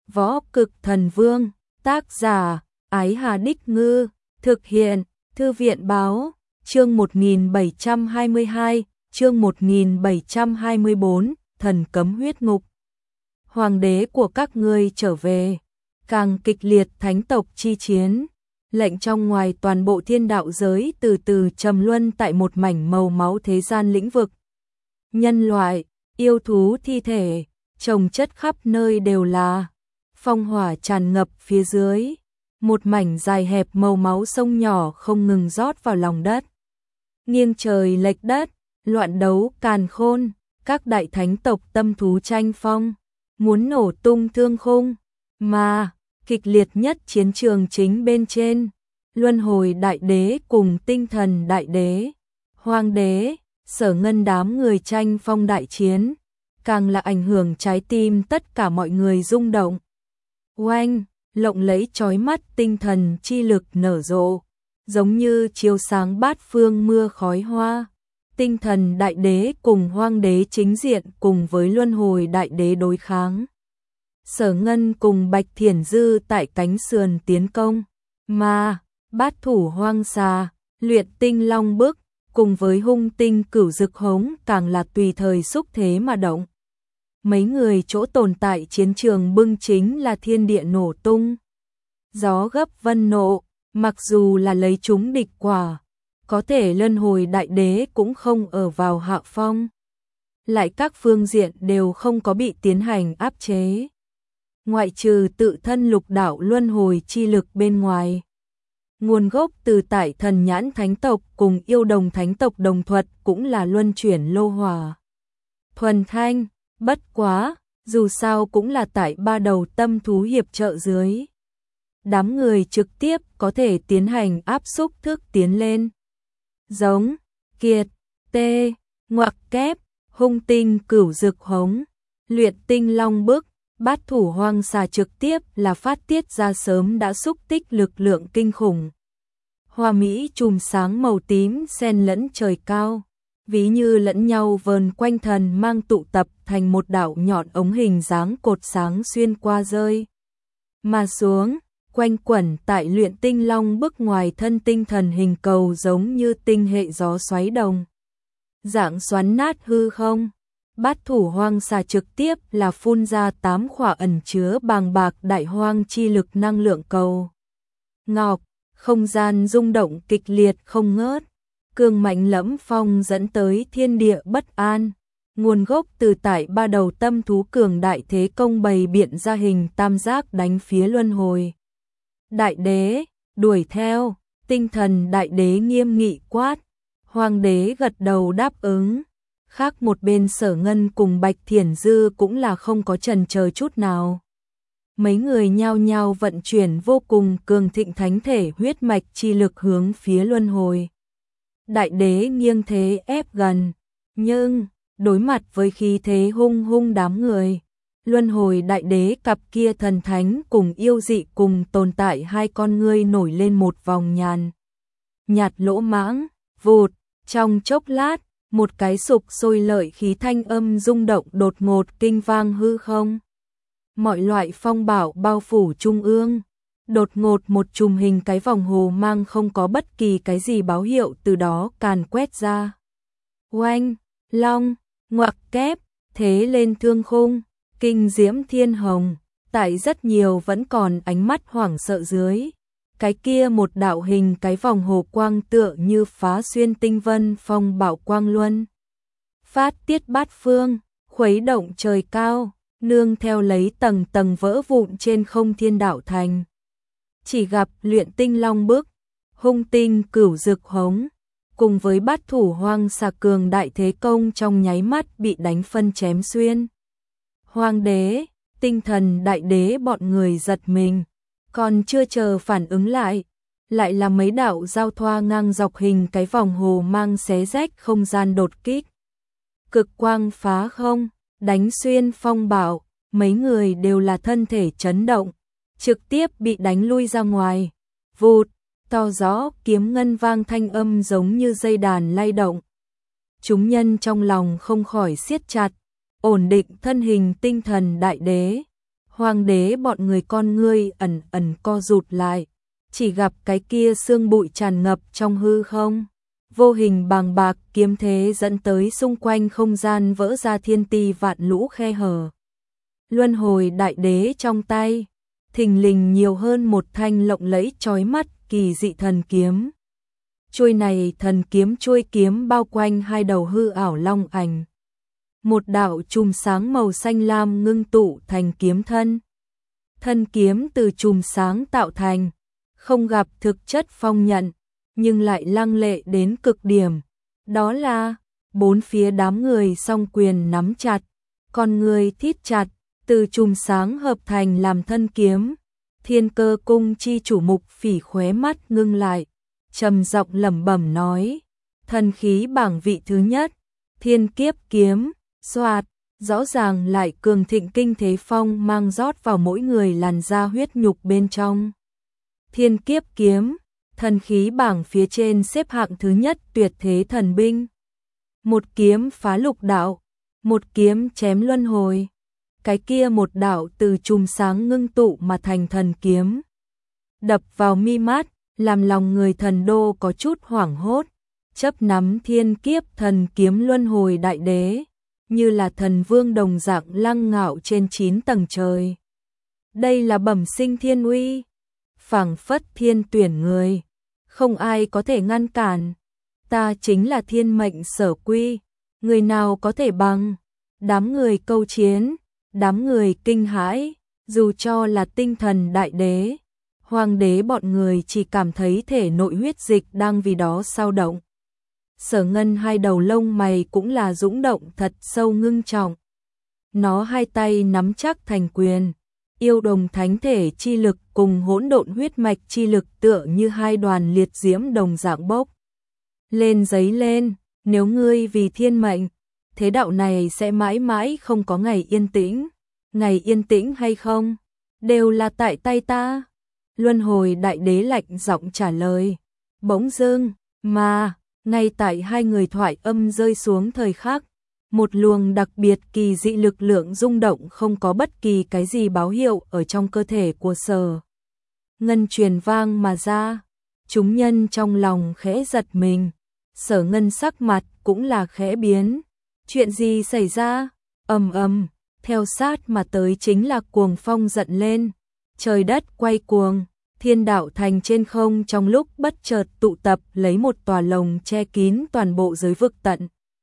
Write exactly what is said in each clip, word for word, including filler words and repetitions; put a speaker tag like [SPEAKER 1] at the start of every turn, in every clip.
[SPEAKER 1] Võ Cực Thần Vương, tác giả, Ái Hà Đích Ngư, thực hiện, Thư viện Báo, chương một nghìn bảy trăm hai mươi hai, chương một nghìn bảy trăm hai mươi bốn, Thần Cấm Huyết Ngục. Hoàng đế của các ngươi trở về, càng kịch liệt thánh tộc chi chiến, lệnh trong ngoài toàn bộ thiên đạo giới từ từ trầm luân tại một mảnh màu máu thế gian lĩnh vực. Nhân loại, yêu thú thi thể, chồng chất khắp nơi đều là, phong hỏa tràn ngập phía dưới, một mảnh dài hẹp màu máu sông nhỏ không ngừng rót vào lòng đất. Nghiêng trời lệch đất, loạn đấu càn khôn, các đại thánh tộc tâm thú tranh phong, muốn nổ tung thương khung, mà kịch liệt nhất chiến trường chính bên trên, Luân Hồi Đại Đế cùng Tinh Thần Đại Đế, Hoàng đế, Sở Ngân đám người tranh phong đại chiến, càng là ảnh hưởng trái tim tất cả mọi người rung động. Oanh, lộng lẫy chói mắt tinh thần chi lực nở rộ, giống như chiếu sáng bát phương mưa khói hoa. Tinh Thần Đại Đế cùng Hoang đế chính diện cùng với Luân Hồi Đại Đế đối kháng. Sở Ngân cùng Bạch Thiển Dư tại cánh sườn tiến công, mà bát thủ Hoang Xà, Luyện Tinh Long Bức cùng với Hung Tinh Cửu Dực Hống càng là tùy thời xúc thế mà động. Mấy người chỗ tồn tại chiến trường bưng chính là thiên địa nổ tung. Gió gấp vân nộ, mặc dù là lấy chúng địch quả, có thể Luân Hồi Đại Đế cũng không ở vào hạ phong. Lại các phương diện đều không có bị tiến hành áp chế. Ngoại trừ tự thân lục đạo luân hồi chi lực bên ngoài. Nguồn gốc từ tại Thần Nhãn Thánh tộc cùng Yêu Đồng Thánh tộc đồng thuật cũng là luân chuyển lô hỏa. Thuần thanh, bất quá, dù sao cũng là tại ba đầu tâm thú hiệp trợ dưới. Đám người trực tiếp có thể tiến hành áp xúc thức tiến lên. Giống, kiệt, tê, ngoặc kép, Hung Tinh Cửu Dực Hống, Luyện Tinh Long Bức, bát thủ Hoang Xà trực tiếp là phát tiết ra sớm đã xúc tích lực lượng kinh khủng. Hoa mỹ chùm sáng màu tím xen lẫn trời cao, ví như lẫn nhau vờn quanh thần mang tụ tập thành một đạo nhọn ống hình dáng cột sáng xuyên qua rơi mà xuống, quanh quẩn tại Luyện Tinh Long Bức ngoài thân tinh thần hình cầu giống như tinh hệ gió xoáy đồng. Dạng xoắn nát hư không, bát thủ Hoang Xà trực tiếp là phun ra tám khỏa ẩn chứa bàng bạc đại hoang chi lực năng lượng cầu. Ngọc, không gian rung động kịch liệt không ngớt, cường mạnh lẫm phong dẫn tới thiên địa bất an. Nguồn gốc từ tại ba đầu tâm thú cường đại thế công bày biện ra hình tam giác đánh phía Luân Hồi Đại Đế, đuổi theo, Tinh Thần Đại Đế nghiêm nghị quát. Hoàng đế gật đầu đáp ứng. Khác một bên Sở Ngân cùng Bạch Thiển Dư cũng là không có chần chờ chút nào. Mấy người nhao nhao vận chuyển vô cùng cường thịnh thánh thể huyết mạch chi lực hướng phía Luân Hồi Đại Đế nghiêng thế ép gần. Nhưng, đối mặt với khí thế hung hung đám người, Luân Hồi Đại Đế cặp kia thần thánh cùng yêu dị cùng tồn tại hai con ngươi nổi lên một vòng nhàn nhạt lỗ mãng, vụt, trong chốc lát, một cái sục sôi lợi khí thanh âm rung động đột ngột kinh vang hư không. Mọi loại phong bảo bao phủ trung ương, đột ngột một chùm hình cái vòng hồ mang không có bất kỳ cái gì báo hiệu từ đó càn quét ra. Oanh, long, ngoặc kép, thế lên thương khung, kinh diễm thiên hồng, tại rất nhiều vẫn còn ánh mắt hoảng sợ dưới. Cái kia một đạo hình cái vòng hồ quang tựa như phá xuyên tinh vân phong bảo quang luân. Phát tiết bát phương, khuấy động trời cao, nương theo lấy tầng tầng vỡ vụn trên không thiên đạo thành. Chỉ gặp Luyện Tinh Long Bức, Hung Tinh Cửu Dực Hống, cùng với bát thủ Hoang Xà cường đại thế công trong nháy mắt bị đánh phân chém xuyên. Hoàng đế, Tinh Thần Đại Đế bọn người giật mình. Còn chưa chờ phản ứng lại, lại là mấy đạo giao thoa ngang dọc hình cái vòng hồ mang xé rách không gian đột kích. Cực quang phá không, đánh xuyên phong bảo, mấy người đều là thân thể chấn động, trực tiếp bị đánh lui ra ngoài. Vụt, to gió kiếm ngân vang thanh âm giống như dây đàn lay động. Chúng nhân trong lòng không khỏi siết chặt, ổn định thân hình Tinh Thần Đại Đế. Hoàng đế bọn người con ngươi ẩn ẩn co rụt lại, chỉ gặp cái kia sương bụi tràn ngập trong hư không. Vô hình bàng bạc kiếm thế dẫn tới xung quanh không gian vỡ ra thiên ti vạn lũ khe hở. Luân hồi đại đế trong tay, thình lình nhiều hơn một thanh lộng lẫy chói mắt kỳ dị thần kiếm. Chuôi này thần kiếm chuôi kiếm bao quanh hai đầu hư ảo long ảnh. Một đạo chùm sáng màu xanh lam ngưng tụ thành kiếm thân. Thân kiếm từ chùm sáng tạo thành, không gặp thực chất phong nhận, nhưng lại lăng lệ đến cực điểm. Đó là bốn phía đám người song quyền nắm chặt, con người thít chặt, từ chùm sáng hợp thành làm thân kiếm. Thiên Cơ cung chi chủ Mục Phỉ khóe mắt ngưng lại, trầm giọng lẩm bẩm nói: thần khí bảng vị thứ nhất, Thiên Kiếp kiếm. Soạt, rõ ràng lại cường thịnh kinh thế phong mang rót vào mỗi người làn da huyết nhục bên trong. Thiên Kiếp kiếm, thần khí bảng phía trên xếp hạng thứ nhất tuyệt thế thần binh. Một kiếm phá lục đạo, một kiếm chém luân hồi. Cái kia một đạo từ chùm sáng ngưng tụ mà thành thần kiếm, đập vào mi mắt, làm lòng người thần đô có chút hoảng hốt. Chấp nắm thiên kiếp thần kiếm luân hồi đại đế, như là thần vương đồng dạng lăng ngạo trên chín tầng trời. Đây là bẩm sinh thiên uy, phảng phất thiên tuyển người, không ai có thể ngăn cản. Ta chính là thiên mệnh sở quy, người nào có thể bằng. Đám người câu chiến, đám người kinh hãi, dù cho là tinh thần đại đế, hoàng đế bọn người chỉ cảm thấy thể nội huyết dịch đang vì đó sao động. Sở Ngân hai đầu lông mày cũng là dũng động thật sâu ngưng trọng. Nó hai tay nắm chắc thành quyền, yêu đồng thánh thể chi lực cùng hỗn độn huyết mạch chi lực tựa như hai đoàn liệt diễm đồng dạng bốc lên giấy lên. Nếu ngươi vì thiên mệnh, thế đạo này sẽ mãi mãi không có ngày yên tĩnh. Ngày yên tĩnh hay không, đều là tại tay ta. Luân hồi đại đế lạnh giọng trả lời. Bỗng dưng, mà, ngay tại hai người thoại âm rơi xuống thời khắc, một luồng đặc biệt kỳ dị lực lượng rung động không có bất kỳ cái gì báo hiệu ở trong cơ thể của Sở Ngân truyền vang mà ra. Chúng nhân trong lòng khẽ giật mình, Sở Ngân sắc mặt cũng là khẽ biến. Chuyện gì xảy ra? Ầm ầm, theo sát mà tới chính là cuồng phong giận lên, trời đất quay cuồng, thiên đạo thành trên không trong lúc bất chợt tụ tập lấy một tòa lồng che kín toàn bộ giới vực tận.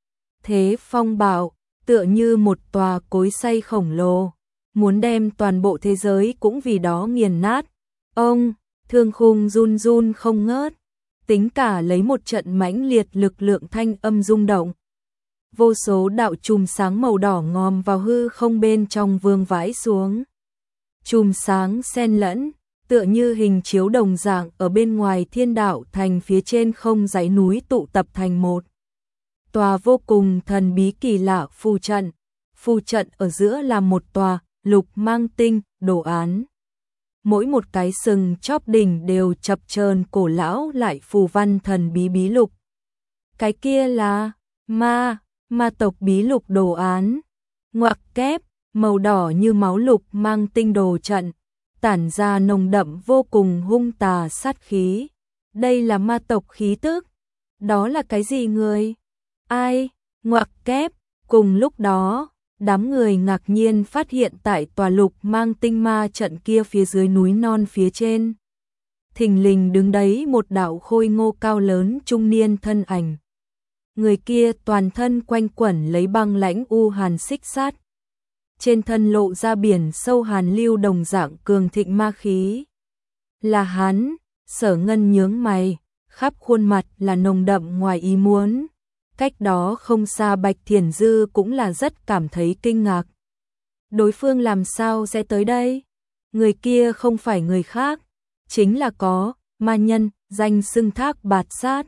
[SPEAKER 1] Thế phong bạo, tựa như một tòa cối xay khổng lồ, muốn đem toàn bộ thế giới cũng vì đó nghiền nát. Ông, thương khung run run không ngớt, tính cả lấy một trận mãnh liệt lực lượng thanh âm rung động. Vô số đạo chùm sáng màu đỏ ngòm vào hư không bên trong vương vãi xuống. Chùm sáng xen lẫn, tựa như hình chiếu đồng dạng ở bên ngoài thiên đạo thành phía trên không dãy núi tụ tập thành một tòa vô cùng thần bí kỳ lạ phù trận. Phù trận ở giữa là một tòa lục mang tinh đồ án. Mỗi một cái sừng chóp đỉnh đều chập chờn cổ lão lại phù văn thần bí bí lục. Cái kia là ma, ma tộc bí lục đồ án. Ngoặc kép, màu đỏ như máu lục mang tinh đồ trận, tản ra nồng đậm vô cùng hung tà sát khí. Đây là ma tộc khí tức. Đó là cái gì người? Ai? Ngoặc kép. Cùng lúc đó, đám người ngạc nhiên phát hiện tại tòa lục mang tinh ma trận kia phía dưới núi non phía trên, thình lình đứng đấy một đạo khôi ngô cao lớn trung niên thân ảnh. Người kia toàn thân quanh quẩn lấy băng lãnh u hàn xích sát, trên thân lộ ra biển sâu hàn lưu đồng dạng cường thịnh ma khí. Là hắn. Sở Ngân nhướng mày, khắp khuôn mặt là nồng đậm ngoài ý muốn. Cách đó không xa Bạch Thiển Dư cũng là rất cảm thấy kinh ngạc. Đối phương làm sao sẽ tới đây? Người kia không phải người khác, chính là có ma nhân danh xưng Thác Bạt Sát.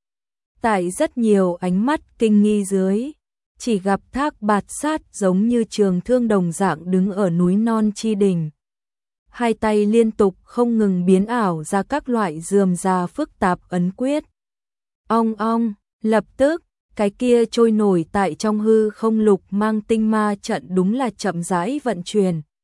[SPEAKER 1] Tại rất nhiều ánh mắt kinh nghi dưới, chỉ gặp Thác Bạt Sát giống như trường thương đồng dạng đứng ở núi non chi đỉnh. Hai tay liên tục không ngừng biến ảo ra các loại rườm rà phức tạp ấn quyết. Ong ong, lập tức, cái kia trôi nổi tại trong hư không lục mang tinh ma trận đúng là chậm rãi vận chuyển.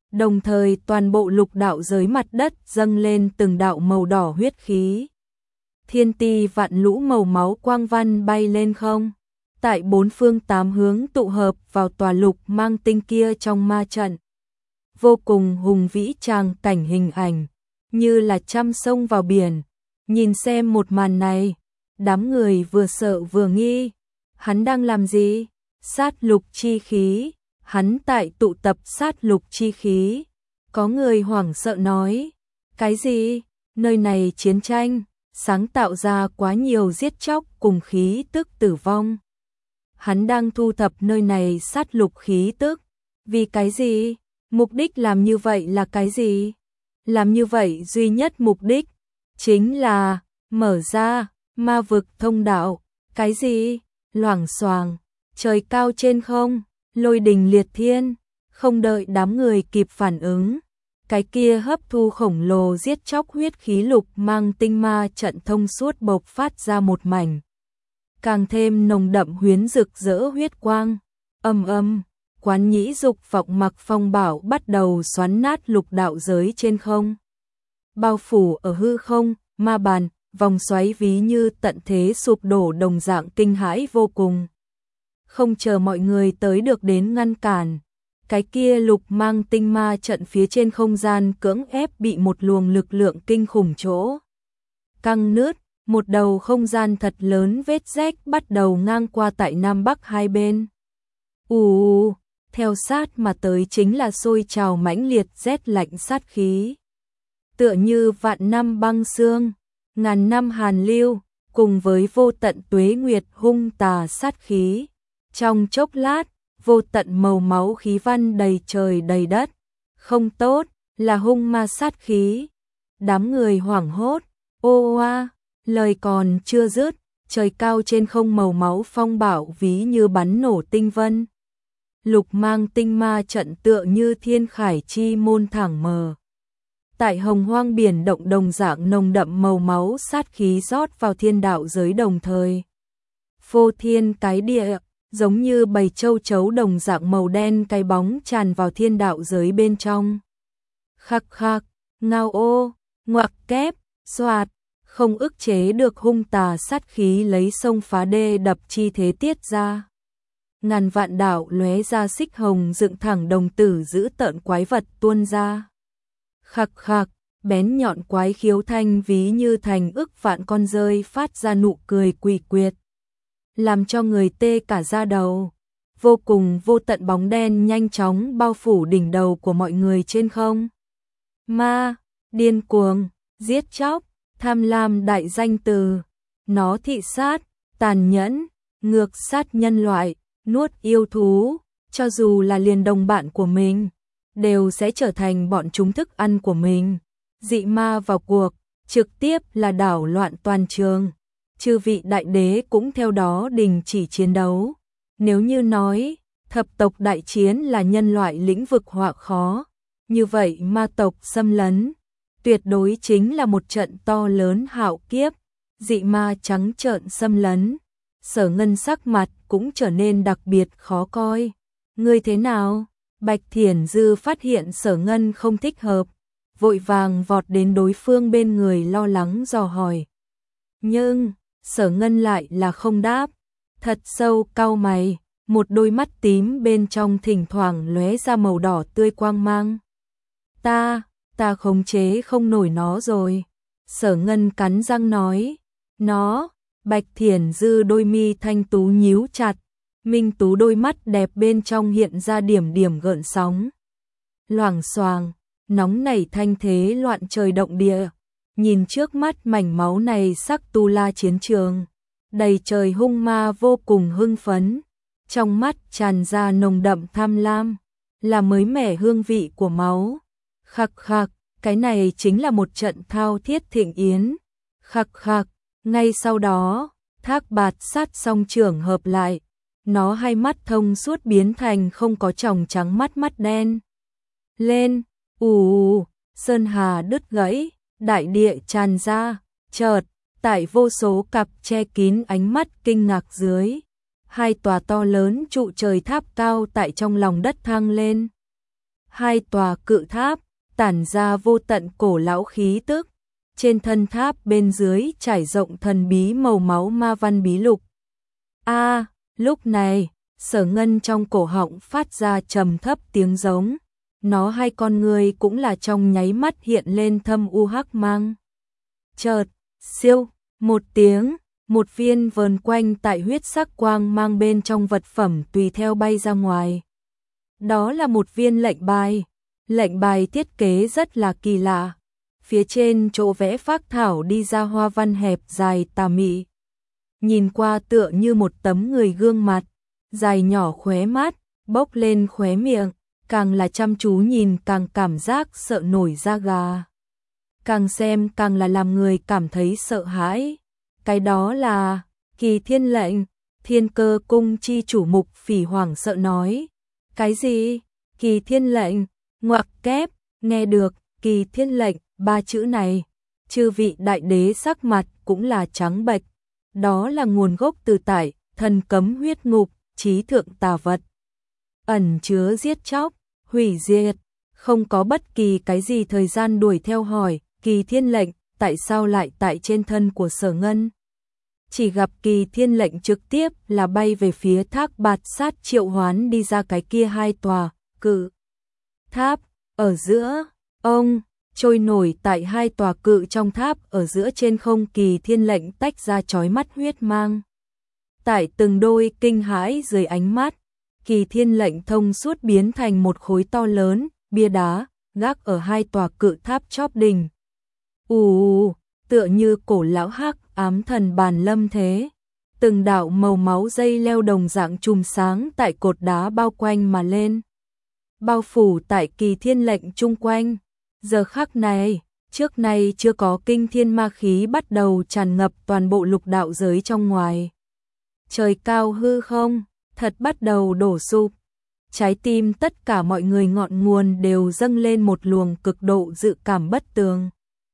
[SPEAKER 1] đồng thời toàn bộ lục đạo giới mặt đất dâng lên từng đạo màu đỏ huyết khí. Thiên ti vạn lũ màu máu quang văn bay lên không, tại bốn phương tám hướng tụ hợp vào tòa lục mang tinh kia trong ma trận. Vô cùng hùng vĩ tràng cảnh hình ảnh, như là trăm sông vào biển. Nhìn xem một màn này, đám người vừa sợ vừa nghi. Hắn đang làm gì? Sát lục chi khí. Hắn tại tụ tập sát lục chi khí. Có người hoảng sợ nói. Cái gì? Nơi này chiến tranh, sáng tạo ra quá nhiều giết chóc cùng khí tức tử vong. Hắn đang thu thập nơi này sát lục khí tức. Vì cái gì? Mục đích làm như vậy là cái gì? Làm như vậy duy nhất mục đích chính là mở ra ma vực thông đạo. Cái gì? Loảng xoảng, trời cao trên không, lôi đình liệt thiên. Không đợi đám người kịp phản ứng, cái kia hấp thu khổng lồ giết chóc huyết khí lục mang tinh ma trận thông suốt bộc phát ra một mảnh càng thêm nồng đậm huyến rực rỡ huyết quang. Âm âm, quán nhĩ dục vọng mặc phong bảo bắt đầu xoắn nát lục đạo giới trên không. Bao phủ ở hư không, ma bàn, vòng xoáy ví như tận thế sụp đổ đồng dạng kinh hãi vô cùng. Không chờ mọi người tới được đến ngăn cản, cái kia lục mang tinh ma trận phía trên không gian cưỡng ép bị một luồng lực lượng kinh khủng chỗ căng nứt. Một đầu không gian thật lớn vết rách bắt đầu ngang qua tại Nam Bắc hai bên. Ù, theo sát mà tới chính là sôi trào mãnh liệt rét lạnh sát khí. Tựa như vạn năm băng xương, ngàn năm hàn lưu, cùng với vô tận tuế nguyệt hung tà sát khí. Trong chốc lát, vô tận màu máu khí văn đầy trời đầy đất. Không tốt, là hung ma sát khí. Đám người hoảng hốt, ô oa. Lời còn chưa dứt, trời cao trên không màu máu phong bạo ví như bắn nổ tinh vân. Lục mang tinh ma trận tựa như thiên khải chi môn thẳng mờ. Tại hồng hoang biển động đồng dạng nồng đậm màu máu sát khí rót vào thiên đạo giới đồng thời. Phô thiên cái địa, giống như bầy châu chấu đồng dạng màu đen cái bóng tràn vào thiên đạo giới bên trong. Khắc khắc, ngao ô, ngoặc kép, xoạt. Không ức chế được hung tà sát khí lấy sông phá đê đập chi thế tiết ra. Ngàn vạn đạo lóe ra xích hồng dựng thẳng đồng tử giữ tợn quái vật tuôn ra. Khắc khắc, bén nhọn quái khiếu thanh ví như thành ức vạn con rơi phát ra nụ cười quỷ quyệt. Làm cho người tê cả da đầu. Vô cùng vô tận bóng đen nhanh chóng bao phủ đỉnh đầu của mọi người trên không. Ma, điên cuồng, giết chóc. Tham lam đại danh từ, nó thị sát, tàn nhẫn, ngược sát nhân loại, nuốt yêu thú, cho dù là liền đồng bạn của mình, đều sẽ trở thành bọn chúng thức ăn của mình. Dị ma vào cuộc, trực tiếp là đảo loạn toàn trường. Chư vị đại đế cũng theo đó đình chỉ chiến đấu. Nếu như nói, thập tộc đại chiến là nhân loại lĩnh vực họa khó, như vậy ma tộc xâm lấn tuyệt đối chính là một trận to lớn hạo kiếp. Dị ma trắng trợn xâm lấn, Sở Ngân sắc mặt cũng trở nên đặc biệt khó coi. Ngươi thế nào? Bạch Thiển Dư phát hiện Sở Ngân không thích hợp, vội vàng vọt đến đối phương bên người lo lắng dò hỏi. Nhưng, Sở Ngân lại là không đáp, thật sâu cau mày, một đôi mắt tím bên trong thỉnh thoảng lóe ra màu đỏ tươi quang mang. Ta, ta khống chế không nổi nó rồi. Sở Ngân cắn răng nói. Nó, Bạch Thiển Dư đôi mi thanh tú nhíu chặt, minh tú đôi mắt đẹp bên trong hiện ra điểm điểm gợn sóng. Loảng xoàng, nóng nảy thanh thế loạn trời động địa, nhìn trước mắt mảnh máu này sắc tu la chiến trường, đầy trời hung ma vô cùng hưng phấn, trong mắt tràn ra nồng đậm tham lam, là mới mẻ hương vị của máu. Khắc khắc, cái này chính là một trận thao thiết thịnh yến. Khắc khắc, ngay sau đó, Thác Bạt sát song trưởng hợp lại, nó hai mắt thông suốt biến thành không có tròng trắng mắt mắt đen. Lên, ù, sơn hà đứt gãy, đại địa tràn ra, chợt, tại vô số cặp che kín ánh mắt kinh ngạc dưới, hai tòa to lớn trụ trời tháp cao tại trong lòng đất thăng lên. Hai tòa cự tháp tản ra vô tận cổ lão khí tức, trên thân tháp bên dưới trải rộng thần bí màu máu ma văn bí lục. A, à, lúc này, Sở Ngân trong cổ họng phát ra trầm thấp tiếng giống, nó hai con người cũng là trong nháy mắt hiện lên thâm u hắc mang. Chợt, siêu, một tiếng, một viên vờn quanh tại huyết sắc quang mang bên trong vật phẩm tùy theo bay ra ngoài. Đó là một viên lệnh bài, lệnh bài thiết kế rất là kỳ lạ. Phía trên chỗ vẽ phác thảo đi ra hoa văn hẹp dài tà mị. Nhìn qua tựa như một tấm người gương mặt, dài nhỏ khóe mắt, bốc lên khóe miệng, càng là chăm chú nhìn càng cảm giác sợ nổi da gà. Càng xem càng là làm người cảm thấy sợ hãi. Cái đó là Kỳ Thiên lệnh. Thiên Cơ cung chi chủ Mục Phỉ hoảng sợ nói. Cái gì? Kỳ Thiên lệnh? Ngoặc kép, nghe được Kỳ Thiên lệnh ba chữ này, chư vị đại đế sắc mặt cũng là trắng bệch. Đó là nguồn gốc từ tại thần cấm huyết ngục, chí thượng tà vật, ẩn chứa giết chóc, hủy diệt. Không có bất kỳ cái gì thời gian đuổi theo hỏi Kỳ Thiên lệnh tại sao lại tại trên thân của Sở Ngân. Chỉ gặp Kỳ Thiên lệnh trực tiếp là bay về phía thác bạt sát triệu hoán đi ra cái kia hai tòa cự tháp ở giữa. Ông trôi nổi tại hai tòa cự trong tháp ở giữa trên không. Kỳ Thiên lệnh tách ra chói mắt huyết mang. Tại từng đôi kinh hãi dưới ánh mắt, Kỳ Thiên lệnh thông suốt biến thành một khối to lớn bia đá gác ở hai tòa cự tháp chóp đỉnh. Ù, tựa như cổ lão hắc ám thần bàn lâm thế. Từng đạo màu máu dây leo đồng dạng chùm sáng tại cột đá bao quanh mà lên, bao phủ tại Kỳ Thiên lệnh chung quanh. Giờ khắc này, trước nay chưa có kinh thiên ma khí bắt đầu tràn ngập toàn bộ lục đạo giới trong ngoài. Trời cao hư không, thật bắt đầu đổ sụp. Trái tim tất cả mọi người ngọn nguồn đều dâng lên một luồng cực độ dự cảm bất tường.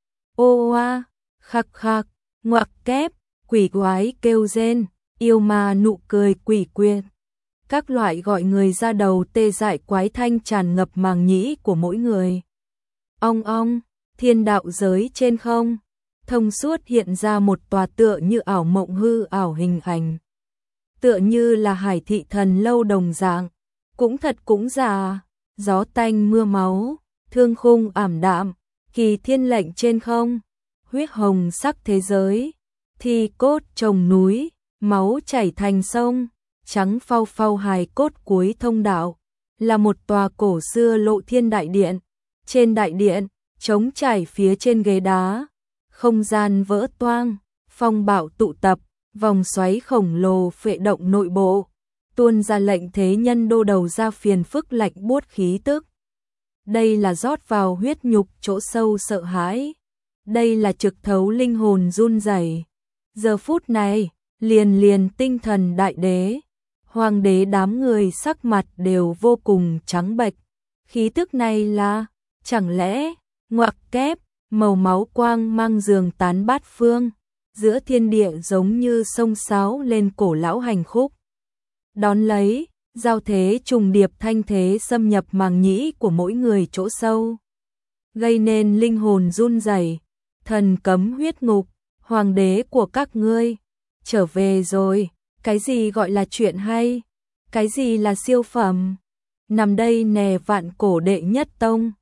[SPEAKER 1] Ô oa, khắc khắc, ngoặc kép, quỷ quái kêu rên, yêu ma nụ cười quỷ quyệt. Các loại gọi người ra đầu tê dại quái thanh tràn ngập màng nhĩ của mỗi người. Ong ong, thiên đạo giới trên không, thông suốt hiện ra một tòa tựa như ảo mộng hư ảo hình ảnh. Tựa như là Hải Thị Thần lâu đồng dạng, cũng thật cũng giả, gió tanh mưa máu, thương khung ảm đạm, Kỳ Thiên lệnh trên không, huyết hồng sắc thế giới, thi cốt trồng núi, máu chảy thành sông, trắng phau phau hài cốt cuối thông đạo, là một tòa cổ xưa lộ thiên đại điện. Trên đại điện, trống trải phía trên ghế đá, không gian vỡ toang, phong bạo tụ tập, vòng xoáy khổng lồ phệ động nội bộ, tuôn ra lệnh thế nhân đô đầu ra phiền phức lạnh buốt khí tức. Đây là rót vào huyết nhục chỗ sâu sợ hãi, đây là trực thấu linh hồn run rẩy. Giờ phút này, liền liền tinh thần đại đế, hoàng đế đám người sắc mặt đều vô cùng trắng bệch. Khí tức này là, chẳng lẽ, ngoặc kép, màu máu quang mang giường tán bát phương, giữa thiên địa giống như sông sáo lên cổ lão hành khúc. Đón lấy, giao thế trùng điệp thanh thế xâm nhập màng nhĩ của mỗi người chỗ sâu, gây nên linh hồn run rẩy. Thần cấm huyết ngục, hoàng đế của các ngươi, trở về rồi. Cái gì gọi là chuyện hay? Cái gì là siêu phẩm? Nằm đây nè vạn cổ đệ nhất tông.